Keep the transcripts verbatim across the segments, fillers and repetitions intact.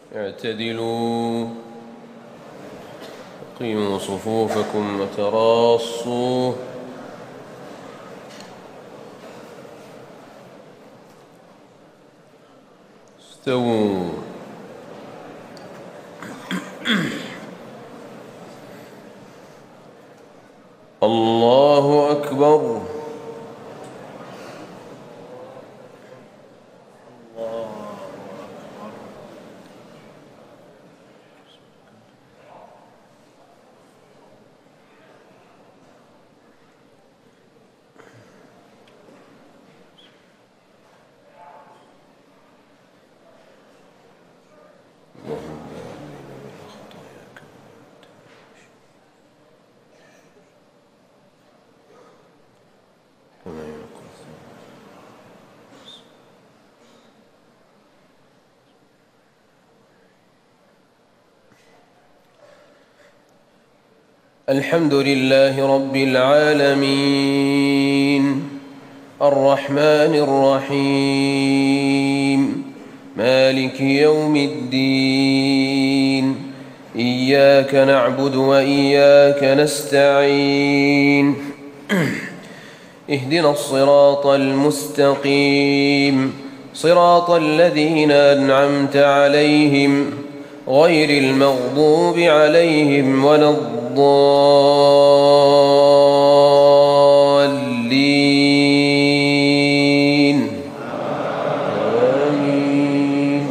اعتدلوا قيموا صفوفكم وتراصوا استووا. الله أكبر. الحمد لله رب العالمين الرحمن الرحيم مالك يوم الدين إياك نعبد وإياك نستعين اهدنا الصراط المستقيم صراط الذين أنعمت عليهم غير المغضوب عليهم ولا الضالين آمين.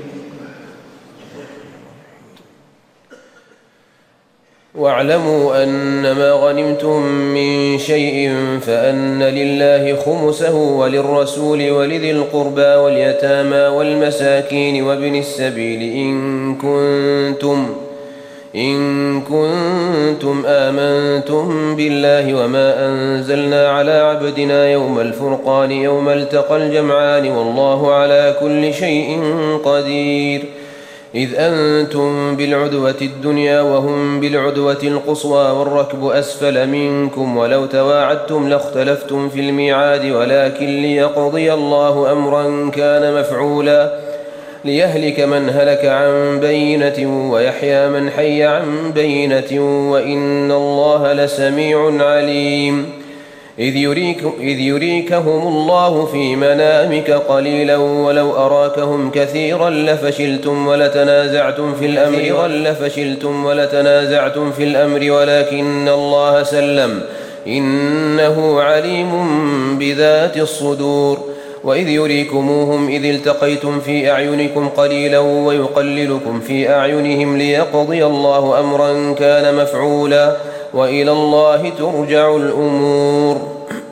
واعلموا أنما غنمتم من شيء فأن لله خمسه وللرسول ولذي القربى واليتامى والمساكين وابن السبيل إن كنتم إن كنتم آمنتم بالله وما أنزلنا على عبدنا يوم الفرقان يوم التقى الجمعان والله على كل شيء قدير. إذ أنتم بالعدوة الدنيا وهم بالعدوة القصوى والركب أسفل منكم ولو تواعدتم لاختلفتم في الميعاد ولكن ليقضي الله أمرا كان مفعولا ليهلك من هلك عن بينة ويحيى من حي عن بينة وإن الله لسميع عليم. إذ, يريك إذ يريكهم الله في منامك قليلا ولو أراكهم كثيرا لفشلتم ولتنازعتم في الأمر لفشلتم ولتنازعتم في الأمر ولكن الله سلم إنه عليم بذات الصدور. وإذ يريكموهم إذ التقيتم في أعينكم قليلا ويقللكم في أعينهم ليقضي الله أمرا كان مفعولا وإلى الله ترجع الأمور.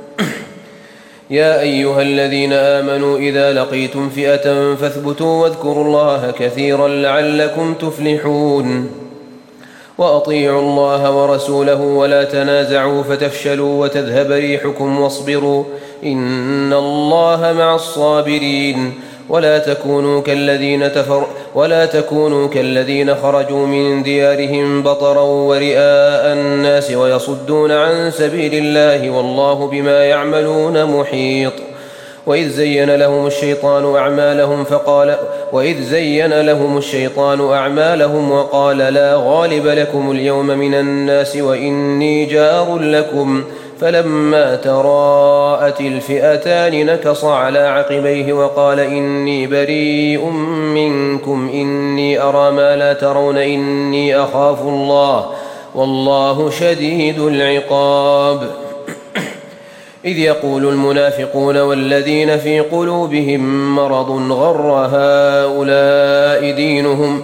يا أيها الذين آمنوا إذا لقيتم فئة فاثبتوا واذكروا الله كثيرا لعلكم تفلحون. وأطيعوا الله ورسوله ولا تنازعوا فتفشلوا وتذهب ريحكم واصبروا إن الله مع الصابرين. ولا تكونوا كالذين تفر ولا تكونوا كالذين خرجوا من ديارهم بطرا ورئاء الناس ويصدون عن سبيل الله والله بما يعملون محيط. وإذ زين لهم الشيطان أعمالهم فقال وإذ زين لهم الشيطان أعمالهم وقال لا غالب لكم اليوم من الناس وإني جار لكم فلما تراءت الفئتان نكص على عقبيه وقال إني بريء منكم إني أرى ما لا ترون إني أخاف الله والله شديد العقاب. إذ يقول المنافقون والذين في قلوبهم مرض غر هؤلاء دينهم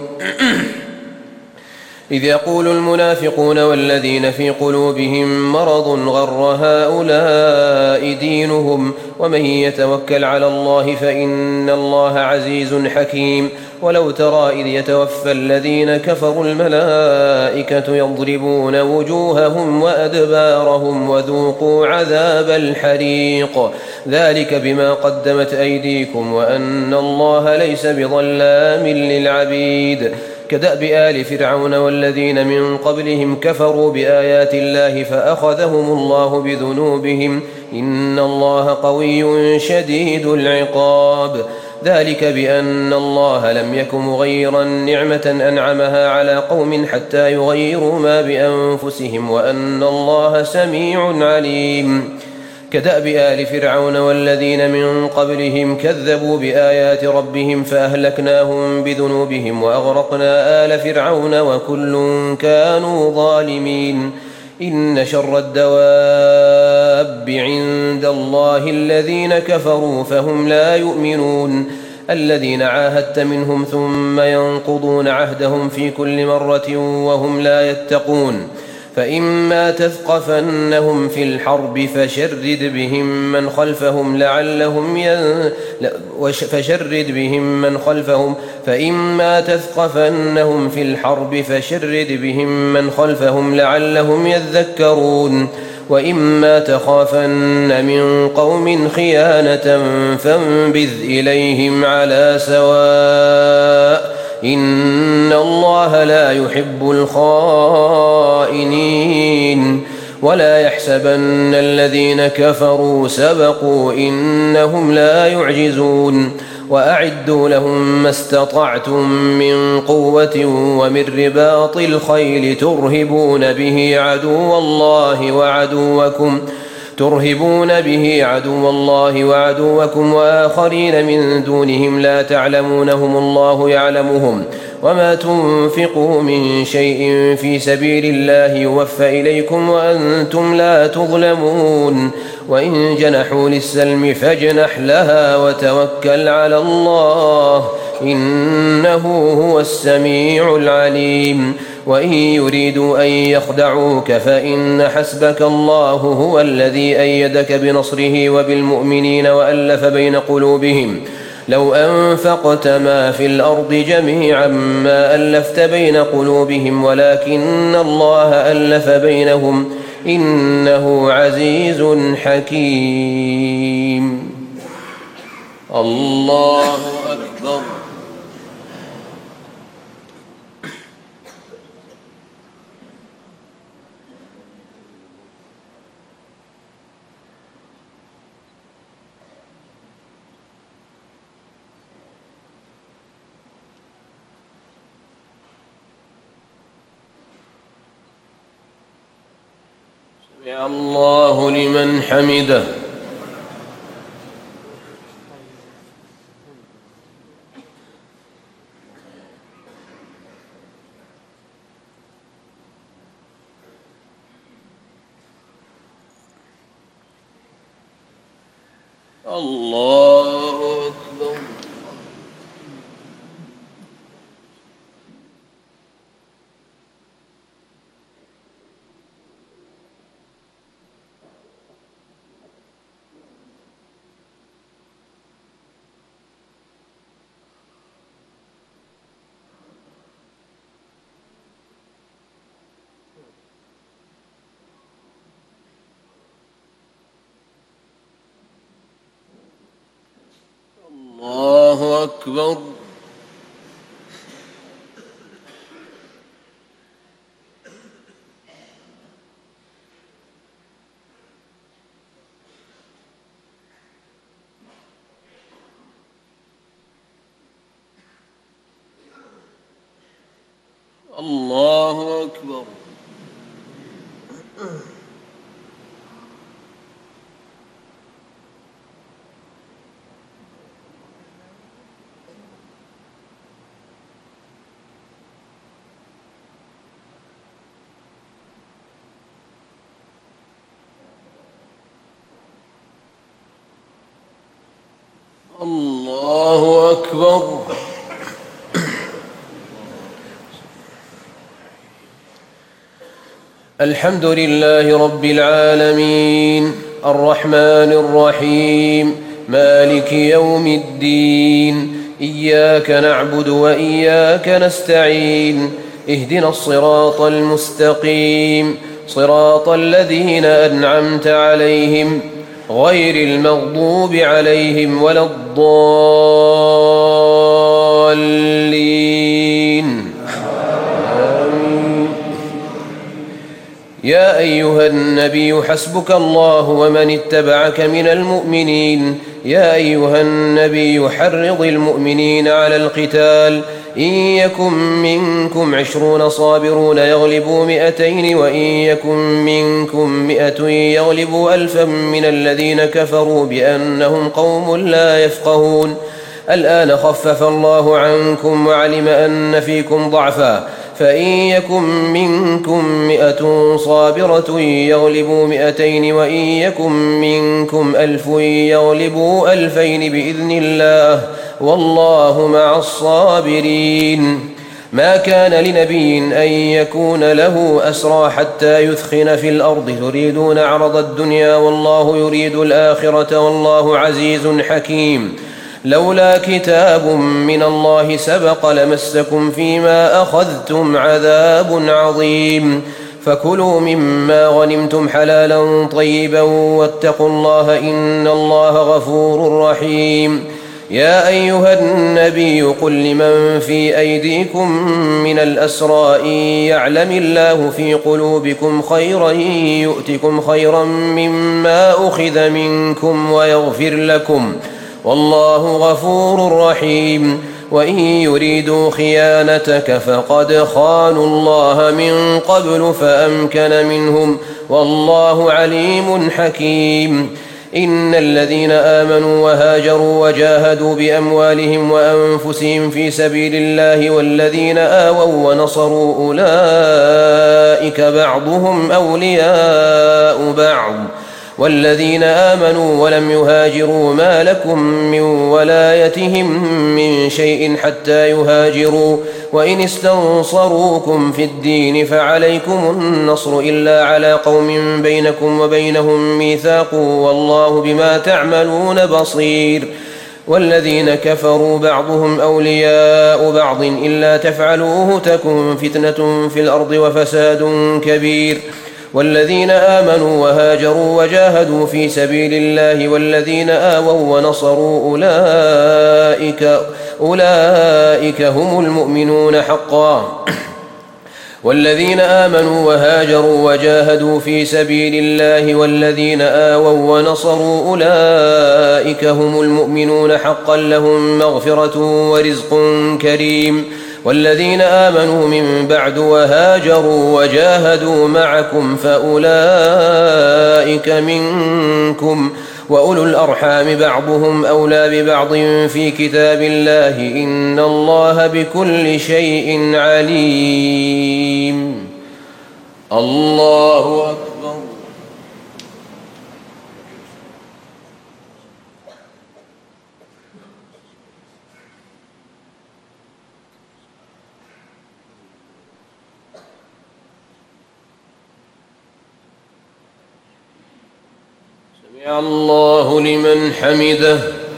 إذ يقول المنافقون والذين في قلوبهم مرض غر هؤلاء دينهم ومن يتوكل على الله فإن الله عزيز حكيم. ولو ترى إذ يتوفى الذين كفروا الملائكة يضربون وجوههم وأدبارهم وذوقوا عذاب الحريق ذلك بما قدمت أيديكم وأن الله ليس بظلام للعبيد. كدأب آل فرعون والذين من قبلهم كفروا بآيات الله فأخذهم الله بذنوبهم إن الله قوي شديد العقاب. ذلك بأن الله لم يك مغيرا نعمة أنعمها على قوم حتى يغيروا ما بأنفسهم وأن الله سميع عليم. كدأب آل فرعون والذين من قبلهم كذبوا بآيات ربهم فأهلكناهم بذنوبهم وأغرقنا آل فرعون وكل كانوا ظالمين. إن شر الدواب عند الله الذين كفروا فهم لا يؤمنون الذين عاهدت منهم ثم ينقضون عهدهم في كل مرة وهم لا يتقون. فإما تثقفنهم في الحرب فشرد بهم من خلفهم لعلهم ين... فشرد بهم من خلفهم فإما تثقفنهم في الحرب فشرد بهم من خلفهم لعلهم يذكرون. وإما تخافن من قوم خيانة فانبذ إليهم على سواء إن الله لا يحب الخائنين. ولا يحسبن الذين كفروا سبقوا إنهم لا يعجزون. وأعدوا لهم ما استطعتم من قوة ومن رباط الخيل ترهبون به عدو الله وعدوكم ترهبون به عدو الله وعدوكم وآخرين من دونهم لا تعلمونهم الله يعلمهم. وما تنفقوا من شيء في سبيل الله يوفى إليكم وأنتم لا تظلمون. وإن جنحوا للسلم فاجنح لها وتوكل على الله إنه هو السميع العليم. وإن يريدوا أن يخدعوك فإن حسبك الله هو الذي أيدك بنصره وبالمؤمنين وألف بين قلوبهم. لو أنفقت ما في الأرض جميعا ما ألفت بين قلوبهم ولكن الله ألف بينهم إنه عزيز حكيم. الله أكبر. سمع الله لمن حمده. الله أكبر. الله أكبر. الله أكبر. الله أكبر. الحمد لله رب العالمين الرحمن الرحيم مالك يوم الدين إياك نعبد وإياك نستعين اهدنا الصراط المستقيم صراط الذين أنعمت عليهم غير المغضوب عليهم ولا الضالين. آمين. يا أيها النبي حسبك الله ومن اتبعك من المؤمنين يا أيها النبي حرض المؤمنين على القتال إن يكن منكم عشرون صابرون يغلبوا مئتين وإن يكن منكم مئة يغلبوا ألفا من الذين كفروا بأنهم قوم لا يفقهون الآن خفف الله عنكم وعلم أن فيكم ضعفا فإن يكن منكم مئة صابرة يغلبوا مئتين وإن يكن منكم ألف يغلبوا ألفين بإذن الله والله مع الصابرين ما كان لنبي أن يكون له أسرى حتى يثخن في الأرض تريدون عرض الدنيا والله يريد الآخرة والله عزيز حكيم لولا كتاب من الله سبق لمسكم فيما أخذتم عذاب عظيم فكلوا مما غنمتم حلالا طيبا واتقوا الله إن الله غفور رحيم يا أيها النبي قل لمن في أيديكم من الأسرى إن يعلم الله في قلوبكم خيرا يؤتكم خيرا مما أخذ منكم ويغفر لكم والله غفور رحيم وإن يريدوا خيانتك فقد خانوا الله من قبل فأمكن منهم والله عليم حكيم إن الذين آمنوا وهاجروا وجاهدوا بأموالهم وأنفسهم في سبيل الله والذين آووا ونصروا أولئك بعضهم أولياء بعض والذين آمنوا ولم يهاجروا ما لكم من ولايتهم من شيء حتى يهاجروا وإن استنصروكم في الدين فعليكم النصر إلا على قوم بينكم وبينهم ميثاق والله بما تعملون بصير والذين كفروا بعضهم أولياء بعض إلا تفعلوه تكن فتنة في الأرض وفساد كبير والذين آمنوا وهاجروا وجاهدوا في سبيل الله والذين آووا ونصروا أولئك أولئك هم المؤمنون حقا والذين آمنوا وهاجروا وجاهدوا في سبيل الله والذين آووا ونصروا أولئك هم المؤمنون حقا لهم مغفرة ورزق كريم والذين آمنوا من بعد وهاجروا وجاهدوا معكم فأولئك منكم وأولو الأرحام بعضهم أولى ببعض في كتاب الله إن الله بكل شيء عليم الله أكبر سمع الله لمن حمده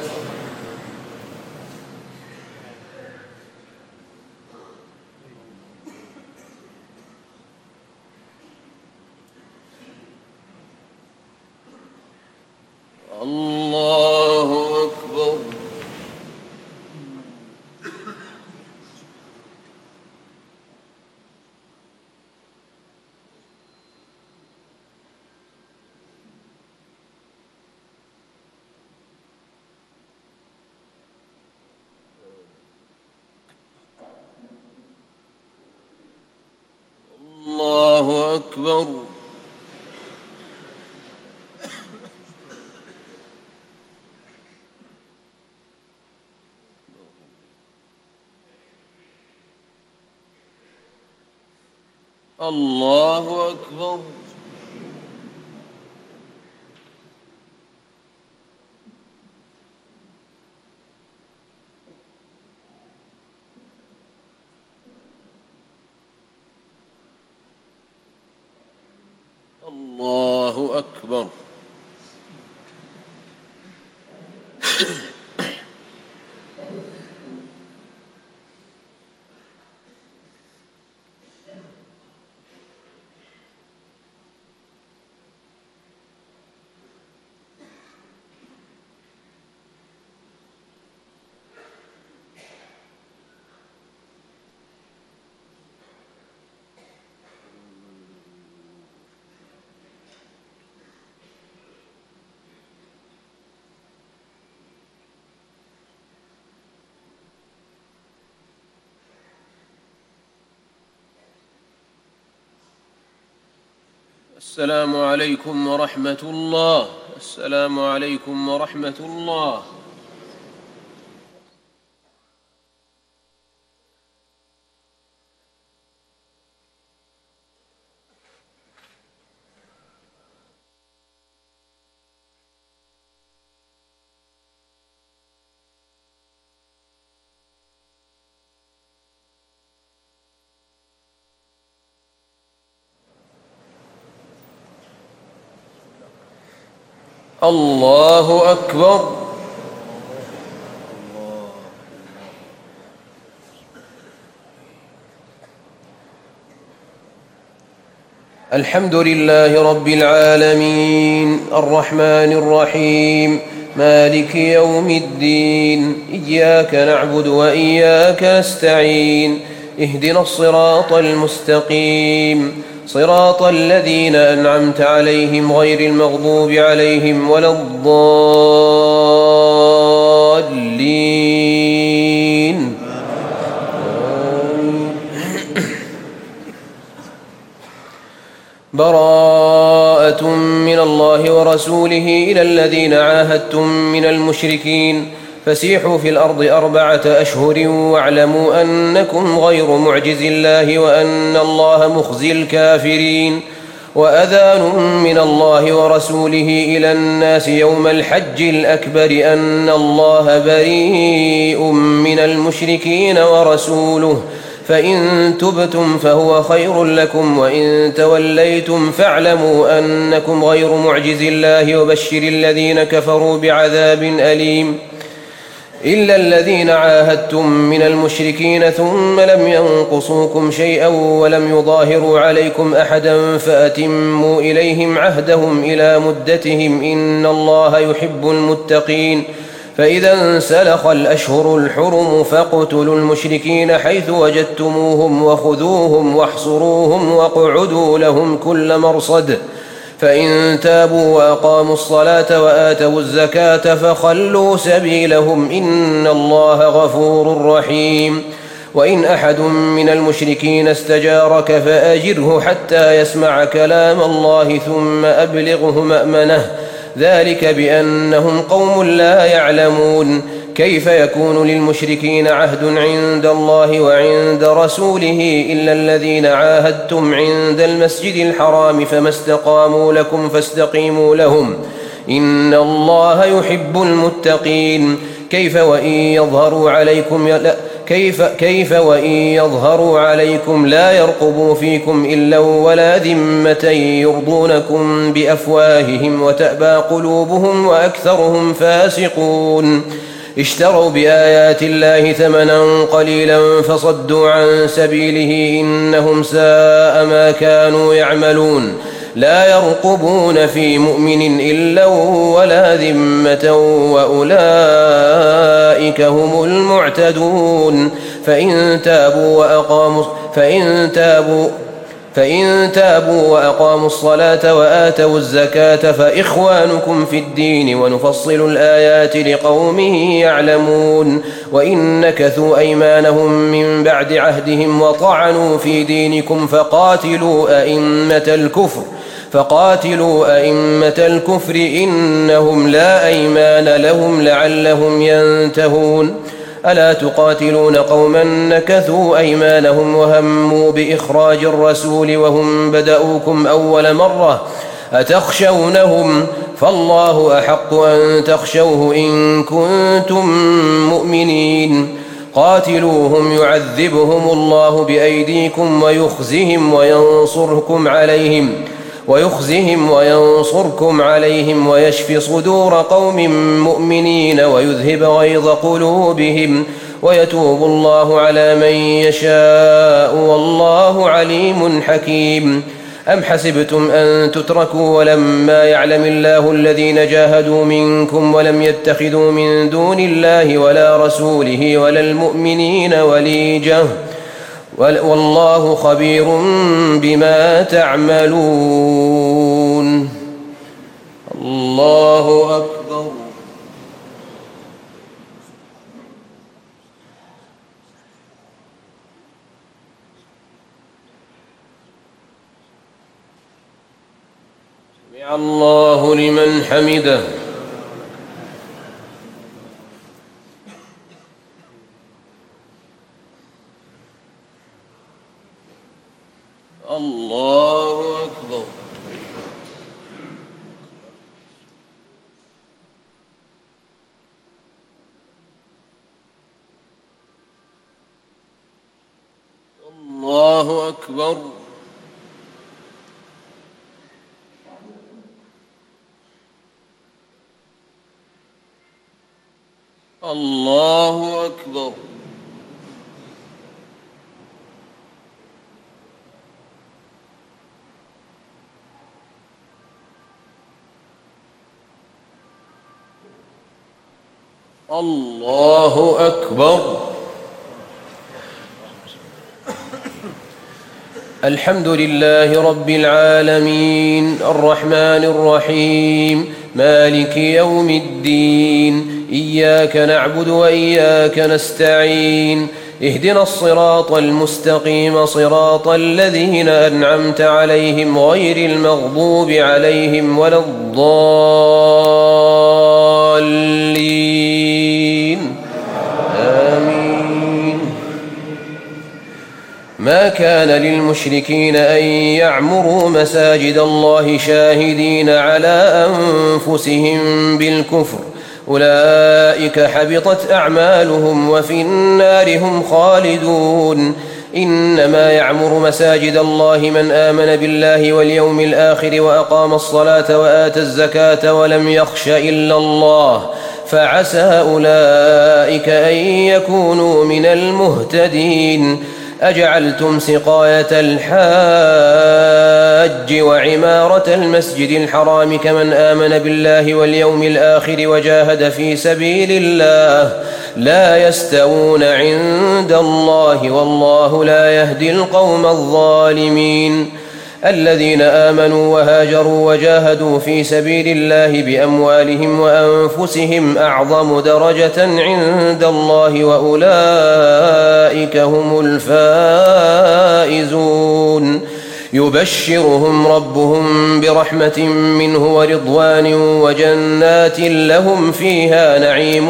الله أكبر الله أكبر الله أكبر الله أكبر السلام عليكم ورحمة الله. السلام عليكم ورحمة الله. الله أكبر. الحمد لله رب العالمين الرحمن الرحيم مالك يوم الدين إياك نعبد وإياك نستعين اهدنا الصراط المستقيم صراط الذين أنعمت عليهم غير المغضوب عليهم ولا الضالين. براءة من الله ورسوله إلى الذين عاهدتم من المشركين فسيحوا في الأرض أربعة أشهر واعلموا أنكم غير معجز الله وأن الله مخزي الكافرين. وأذان من الله ورسوله إلى الناس يوم الحج الأكبر أن الله بريء من المشركين ورسوله فإن تبتم فهو خير لكم وإن توليتم فاعلموا أنكم غير معجز الله وبشر الذين كفروا بعذاب أليم. إلا الذين عاهدتم من المشركين ثم لم ينقصوكم شيئا ولم يظاهروا عليكم أحدا فأتموا إليهم عهدهم إلى مدتهم إن الله يحب المتقين. فإذا انسلخ الأشهر الحرم فاقتلوا المشركين حيث وجدتموهم وخذوهم واحصروهم واقعدوا لهم كل مرصد فإن تابوا وأقاموا الصلاة وآتوا الزكاة فخلوا سبيلهم إن الله غفور رحيم. وإن أحد من المشركين استجارك فأجره حتى يسمع كلام الله ثم أبلغه مأمنه ذلك بأنهم قوم لا يعلمون. كيف يكون للمشركين عهد عند الله وعند رسوله إلا الذين عاهدتم عند المسجد الحرام فما استقاموا لكم فاستقيموا لهم إن الله يحب المتقين. كيف وإن يظهروا عليكم لا كيف كيف وإن يظهروا عليكم لا يرقبوا فيكم إلا ولا ذمة يرضونكم بأفواههم وتأبى قلوبهم وأكثرهم فاسقون. اشتروا بآيات الله ثمنا قليلا فصدوا عن سبيله إنهم ساء ما كانوا يعملون. لا يرقبون في مؤمن إلا ولا ذمة وأولئك هم المعتدون. فإن تابوا وأقاموا فإن تابوا فإن تابوا وأقاموا الصلاة وآتوا الزكاة فإخوانكم في الدين ونفصل الآيات لقوم يعلمون. وإن نكثوا أيمانهم من بعد عهدهم وطعنوا في دينكم فقاتلوا أئمة الكفر فقاتلوا أئمة الكفر إنهم لا أيمان لهم لعلهم ينتهون. ألا تقاتلون قوما نكثوا أيمانهم وهموا بإخراج الرسول وهم بدأوكم أول مرة أتخشونهم فالله أحق أن تخشوه إن كنتم مؤمنين. قاتلوهم يعذبهم الله بأيديكم ويخزهم وينصركم عليهم ويخزهم وينصركم عليهم ويشفي صدور قوم مؤمنين ويذهب غيظ قلوبهم ويتوب الله على من يشاء والله عليم حكيم. أم حسبتم أن تتركوا ولما يعلم الله الذين جاهدوا منكم ولم يتخذوا من دون الله ولا رسوله ولا المؤمنين وليجة والله خبير بما تعملون. الله أكبر. سمع الله لمن حمده. الله أكبر. الله أكبر. الله أكبر. الله أكبر. الحمد لله رب العالمين الرحمن الرحيم مالك يوم الدين إياك نعبد وإياك نستعين اهدنا الصراط المستقيم صراط الذين أنعمت عليهم غير المغضوب عليهم ولا الضالين آمين. ما كان للمشركين أن يعمروا مساجد الله شاهدين على أنفسهم بالكفر أولئك حبطت أعمالهم وفي النار هم خالدون. إنما يعمر مساجد الله من آمن بالله واليوم الآخر وأقام الصلاة وآتى الزكاة ولم يخش إلا الله فعسى أولئك أن يكونوا من المهتدين. أجعلتم سقاية الحاج وعمارة المسجد الحرام كمن آمن بالله واليوم الآخر وجاهد في سبيل الله لا يستوون عند الله والله لا يهدي القوم الظالمين. الذين آمنوا وهاجروا وجاهدوا في سبيل الله بأموالهم وأنفسهم أعظم درجة عند الله وأولئك هم الفائزون. يبشرهم ربهم برحمة منه ورضوان وجنات لهم فيها نعيم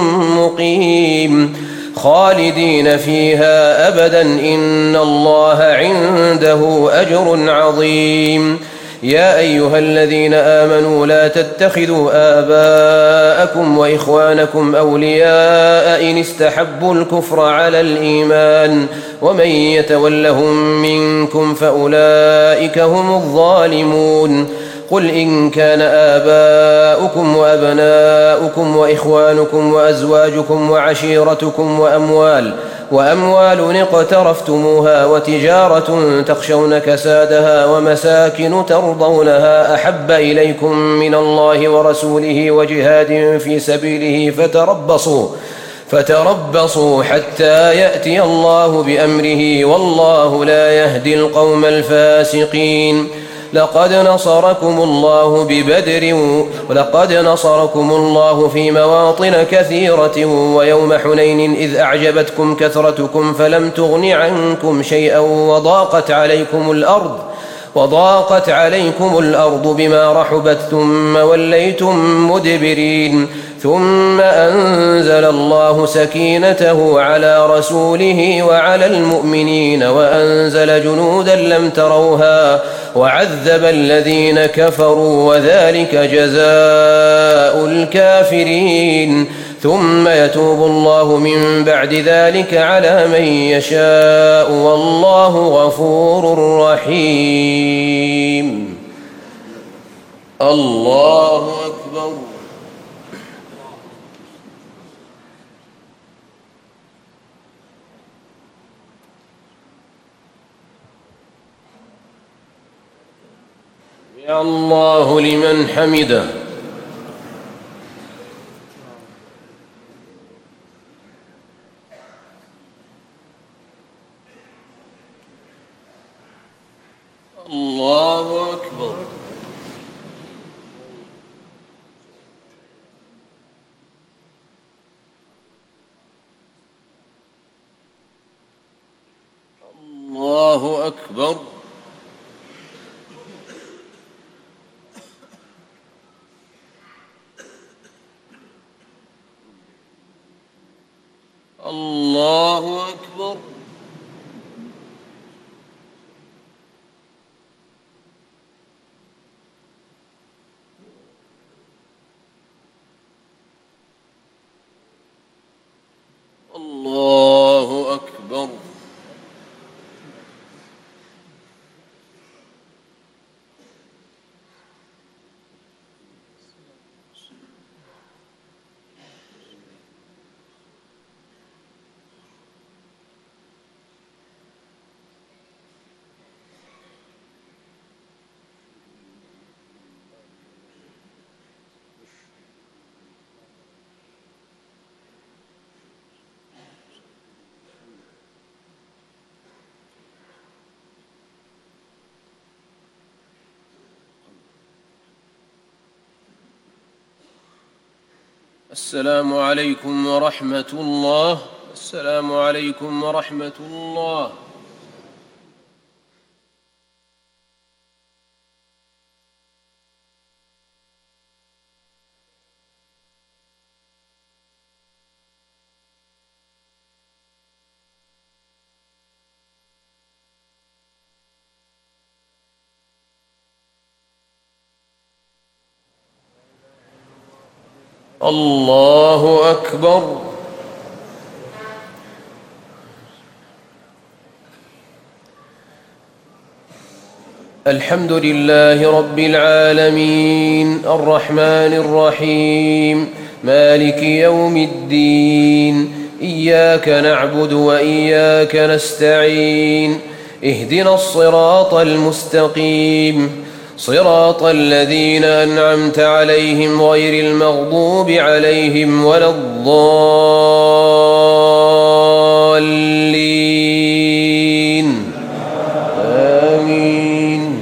مقيم خالدين فيها أبدا إن الله عنده أجر عظيم. يا أيها الذين آمنوا لا تتخذوا آباءكم وإخوانكم أولياء إن استحبوا الكفر على الإيمان ومن يتولهم منكم فأولئك هم الظالمون. قل إن كان آباؤكم وأبناؤكم وإخوانكم وأزواجكم وعشيرتكم وأموال وأموال اقترفتموها وتجارة تخشون كسادها ومساكن ترضونها أحب إليكم من الله ورسوله وجهاد في سبيله فتربصوا فتربصوا حتى يأتي الله بأمره والله لا يهدي القوم الفاسقين. لقد نصركم الله ببدر ولقد نصركم الله في مواطن كثيرة ويوم حنين إذ أعجبتكم كثرتكم فلم تغن عنكم شيئا وضاقت عليكم الأرض وضاقت عليكم الأرض بما رحبت ثم وليتم مدبرين ثم أنزل الله سكينته على رسوله وعلى المؤمنين وأنزل جنودا لم تروها وعذب الذين كفروا وذلك جزاء الكافرين. ثم يتوب الله من بعد ذلك على من يشاء والله غفور رحيم. الله أكبر. يا الله لمن حمده. الله أكبر. الله أكبر. أكبر. الله أكبر. السلام عليكم ورحمة الله. السلام عليكم ورحمة الله. الله أكبر. الحمد لله رب العالمين الرحمن الرحيم مالك يوم الدين إياك نعبد وإياك نستعين اهدنا الصراط المستقيم صراط الذين أنعمت عليهم غير المغضوب عليهم ولا الضالين آمين.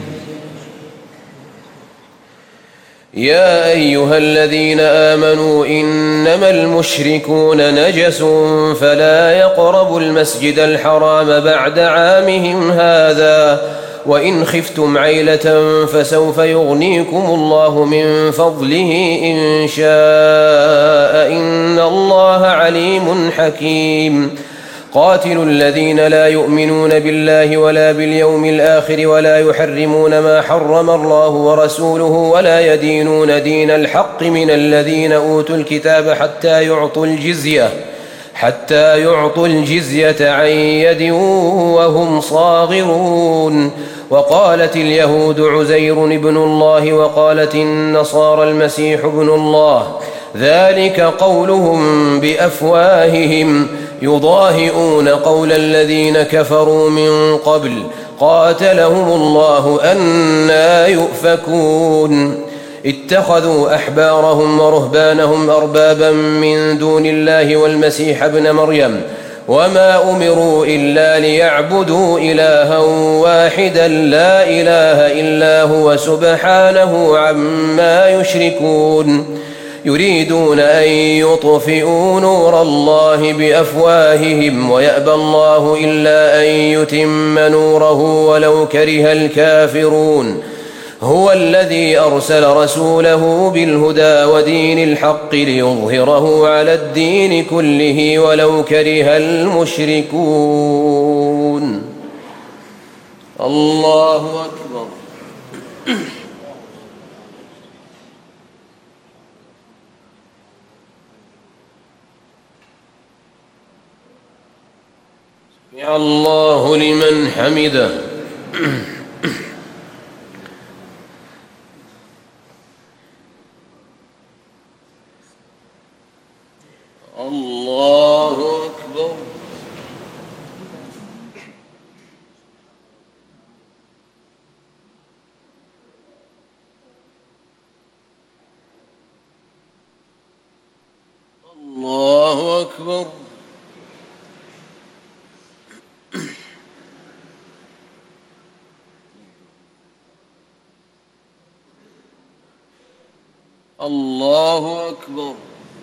يا أيها الذين آمنوا إنما المشركون نجس فلا يقربوا المسجد الحرام بعد عامهم هذا وإن خفتم عيلة فسوف يغنيكم الله من فضله إن شاء إن الله عليم حكيم. قاتلوا الذين لا يؤمنون بالله ولا باليوم الآخر ولا يحرمون ما حرم الله ورسوله ولا يدينون دين الحق من الذين أوتوا الكتاب حتى يعطوا الجزية حتى يعطوا الجزية عن يد وهم صاغرون. وقالت اليهود عزير ابن الله وقالت النصارى المسيح ابن الله ذلك قولهم بأفواههم يضاهئون قول الذين كفروا من قبل قاتلهم الله أنى يؤفكون. اتخذوا أحبارهم ورهبانهم أربابا من دون الله والمسيح ابن مريم وما أمروا إلا ليعبدوا إلها واحدا لا إله إلا هو سبحانه عما يشركون. يريدون أن يطفئوا نور الله بأفواههم ويأبى الله إلا أن يتم نوره ولو كره الكافرون. هو الذي أرسل رسوله بالهدى ودين الحق ليظهره على الدين كله ولو كره المشركون. الله أكبر. سمع الله لمن حمده. الله أكبر. الله أكبر. الله أكبر.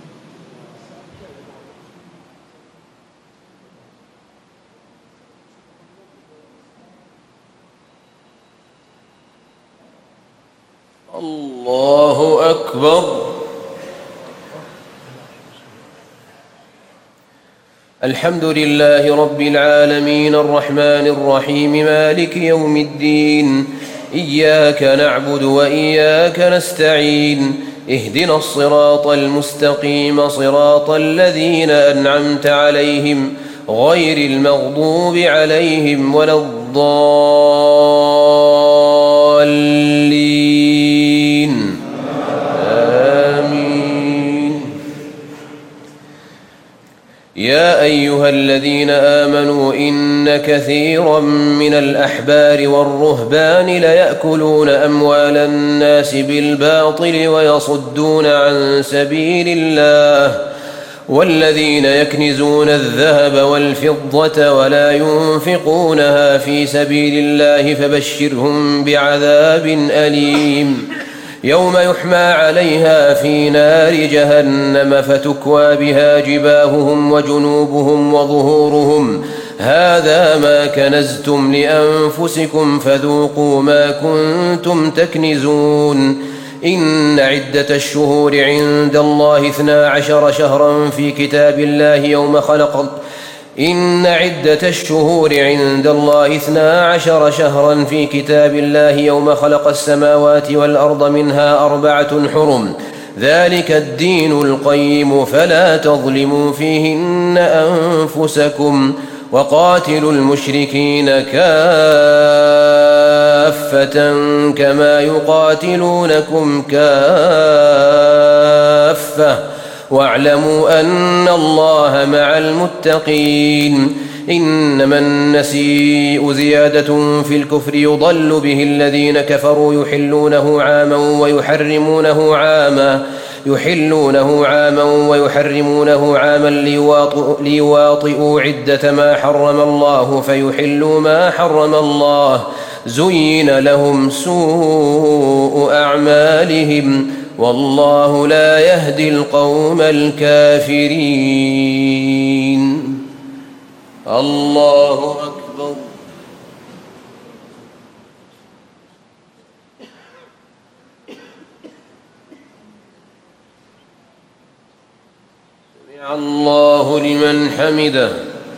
الله أكبر. الحمد لله رب العالمين الرحمن الرحيم مالك يوم الدين إياك نعبد وإياك نستعين اهدنا الصراط المستقيم صراط الذين أنعمت عليهم غير المغضوب عليهم ولا الضالين آمين. يا أيها الذين آمنوا إن كثيرا من الأحبار والرهبان ليأكلون أموال الناس بالباطل ويصدون عن سبيل الله والذين يكنزون الذهب والفضة ولا ينفقونها في سبيل الله فبشرهم بعذاب أليم يوم يحمى عليها في نار جهنم فتكوى بها جباههم وجنوبهم وظهورهم هذا ما كنزتم لأنفسكم فذوقوا ما كنتم تكنزون إن عدة الشهور عند الله اثنا عشر شهرا في كتاب الله يوم خلق إن عدة الشهور عند الله اثنا عشر شهرا في كتاب الله يوم خلق السماوات والأرض منها أربعة حرم ذلك الدين القيم فلا تظلموا فيهن أنفسكم وقاتلوا المشركين كافة كما يقاتلونكم كافة واعلموا أن الله مع المتقين إنما النسيء زيادة في الكفر يضل به الذين كفروا يحلونه عاما ويحرمونه عاما يحلونه عاما ويحرمونه عاما ليواطئوا, ليواطئوا عدة ما حرم الله فيحلوا ما حرم الله زين لهم سوء أعمالهم والله لا يهدي القوم الكافرين. الله أكبر. سمع الله لمن حمده.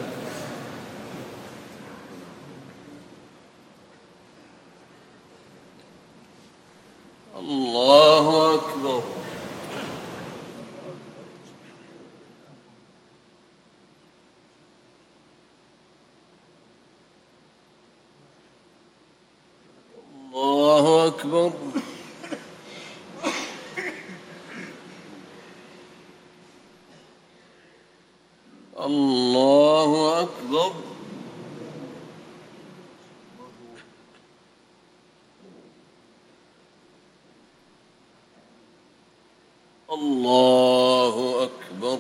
الله أكبر. الله أكبر. الله أكبر. الله أكبر.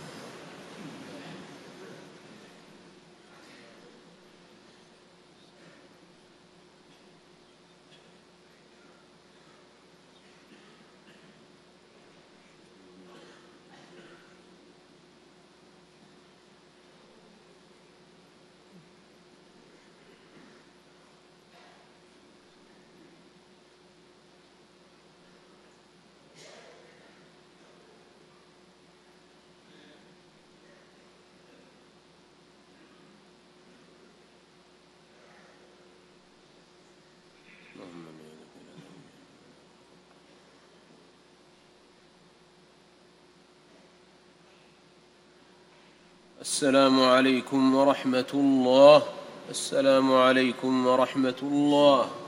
السلام عليكم ورحمة الله. السلام عليكم ورحمة الله.